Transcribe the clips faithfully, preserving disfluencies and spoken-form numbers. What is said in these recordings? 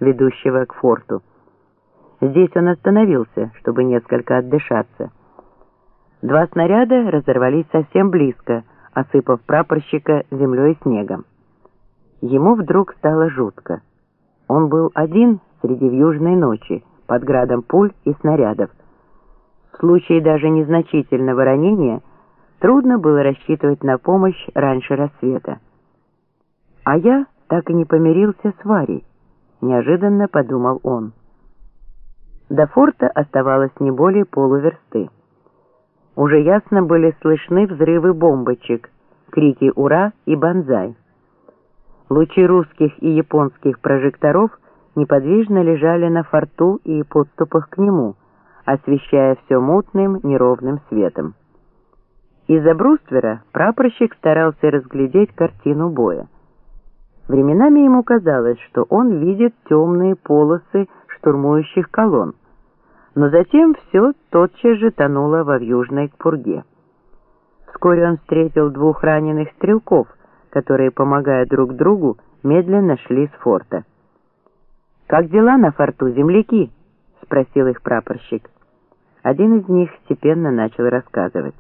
ведущего к форту. Здесь он остановился, чтобы несколько отдышаться. Два снаряда разорвались совсем близко, осыпав прапорщика землей и снегом. Ему вдруг стало жутко. Он был один среди вьюжной ночи, под градом пуль и снарядов. В случае даже незначительного ранения трудно было рассчитывать на помощь раньше рассвета. «А я так и не помирился с Варей», — неожиданно подумал он. До форта оставалось не более полуверсты. Уже ясно были слышны взрывы бомбочек, крики «Ура!» и «Бонзай!». Лучи русских и японских прожекторов неподвижно лежали на форту и подступах к нему, освещая все мутным, неровным светом. Из-за бруствера прапорщик старался разглядеть картину боя. Временами ему казалось, что он видит темные полосы штурмующих колонн, но затем все тотчас же тонуло во вьюжной пурге. Вскоре он встретил двух раненых стрелков, которые, помогая друг другу, медленно шли с форта. «Как дела на форту, земляки?» — спросил их прапорщик. Один из них степенно начал рассказывать.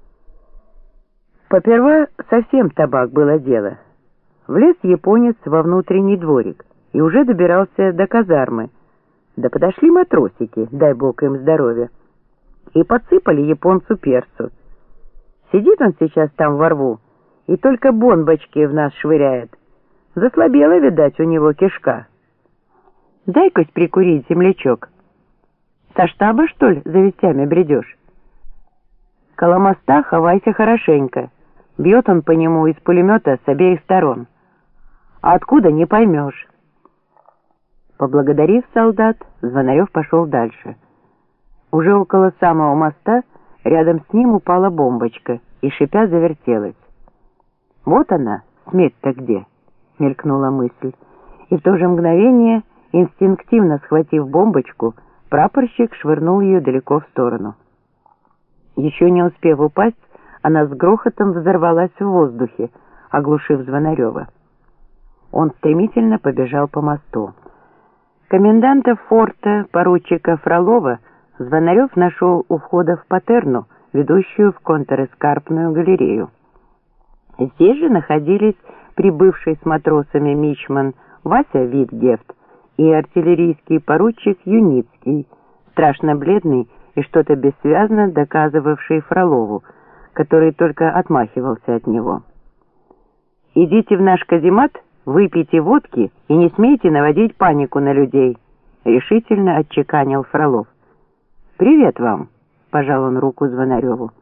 Поперва совсем табак было дело. Влез японец во внутренний дворик и уже добирался до казармы. Да подошли матросики, дай бог им здоровья, и подсыпали японцу перцу. Сидит он сейчас там во рву и только бомбочки в нас швыряет. Заслабела, видать, у него кишка. Дай-ка прикурить, землячок. Со штаба, что ли, за вестями бредешь? Коло моста ховайся хорошенько. Бьет он по нему из пулемета с обеих сторон. А откуда, не поймешь. Поблагодарив солдат, Звонарев пошел дальше. Уже около самого моста рядом с ним упала бомбочка и, шипя, завертелась. «Вот она, смерть-то где?» — мелькнула мысль. И в то же мгновение, инстинктивно схватив бомбочку, прапорщик швырнул ее далеко в сторону. Еще не успев упасть, она с грохотом взорвалась в воздухе, оглушив Звонарева. Он стремительно побежал по мосту. Коменданта форта, поручика Фролова, Звонарев нашел у входа в Патерну, ведущую в контр-эскарпную галерею. Здесь же находились прибывший с матросами мичман Вася Витгефт и артиллерийский поручик Юницкий, страшно бледный и что-то бессвязно доказывавший Фролову, который только отмахивался от него. «Идите в наш каземат, выпейте водки и не смейте наводить панику на людей», — решительно отчеканил Фролов. «Привет вам», — пожал он руку Звонареву.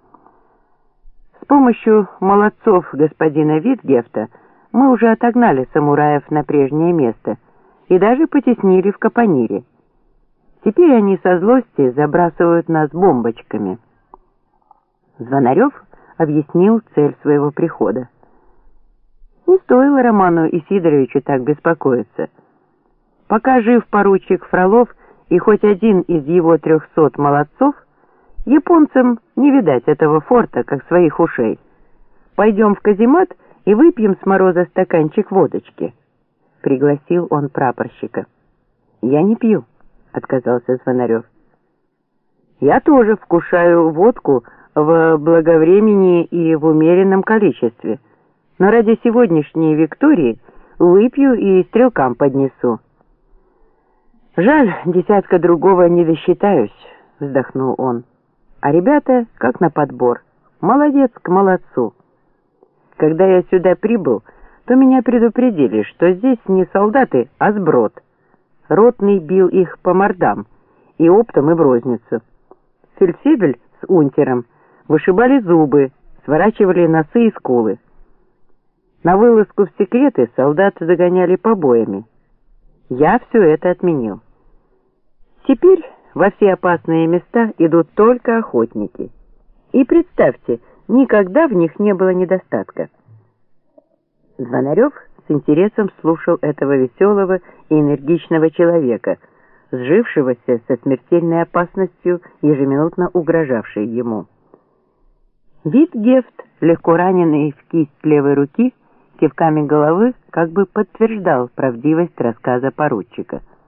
«С помощью молодцов господина Витгефта мы уже отогнали самураев на прежнее место и даже потеснили в капонире. Теперь они со злости забрасывают нас бомбочками». Звонарев объяснил цель своего прихода. Не стоило Роману Исидоровичу так беспокоиться. Пока жив поручик Фролов и хоть один из его трехсот молодцов, японцам не видать этого форта, как своих ушей. Пойдем в каземат и выпьем с мороза стаканчик водочки, — пригласил он прапорщика. «Я не пью», — отказался Звонарев. «Я тоже вкушаю водку в благовремени и в умеренном количестве, но ради сегодняшней Виктории выпью и стрелкам поднесу». «Жаль, десятка другого не досчитаюсь», — вздохнул он. «А ребята как на подбор, молодец к молодцу. Когда я сюда прибыл, то меня предупредили, что здесь не солдаты, а сброд. Ротный бил их по мордам, и оптом, и в розницу. Фельдфебель с унтером вышибали зубы, сворачивали носы и скулы. На вылазку в секреты солдат загоняли побоями. Я все это отменил. Теперь во все опасные места идут только охотники. И представьте, никогда в них не было недостатка». Звонарев с интересом слушал этого веселого и энергичного человека, сжившегося со смертельной опасностью, ежеминутно угрожавшей ему. Витгефт, легко раненый в кисть левой руки, кивками головы как бы подтверждал правдивость рассказа поручика.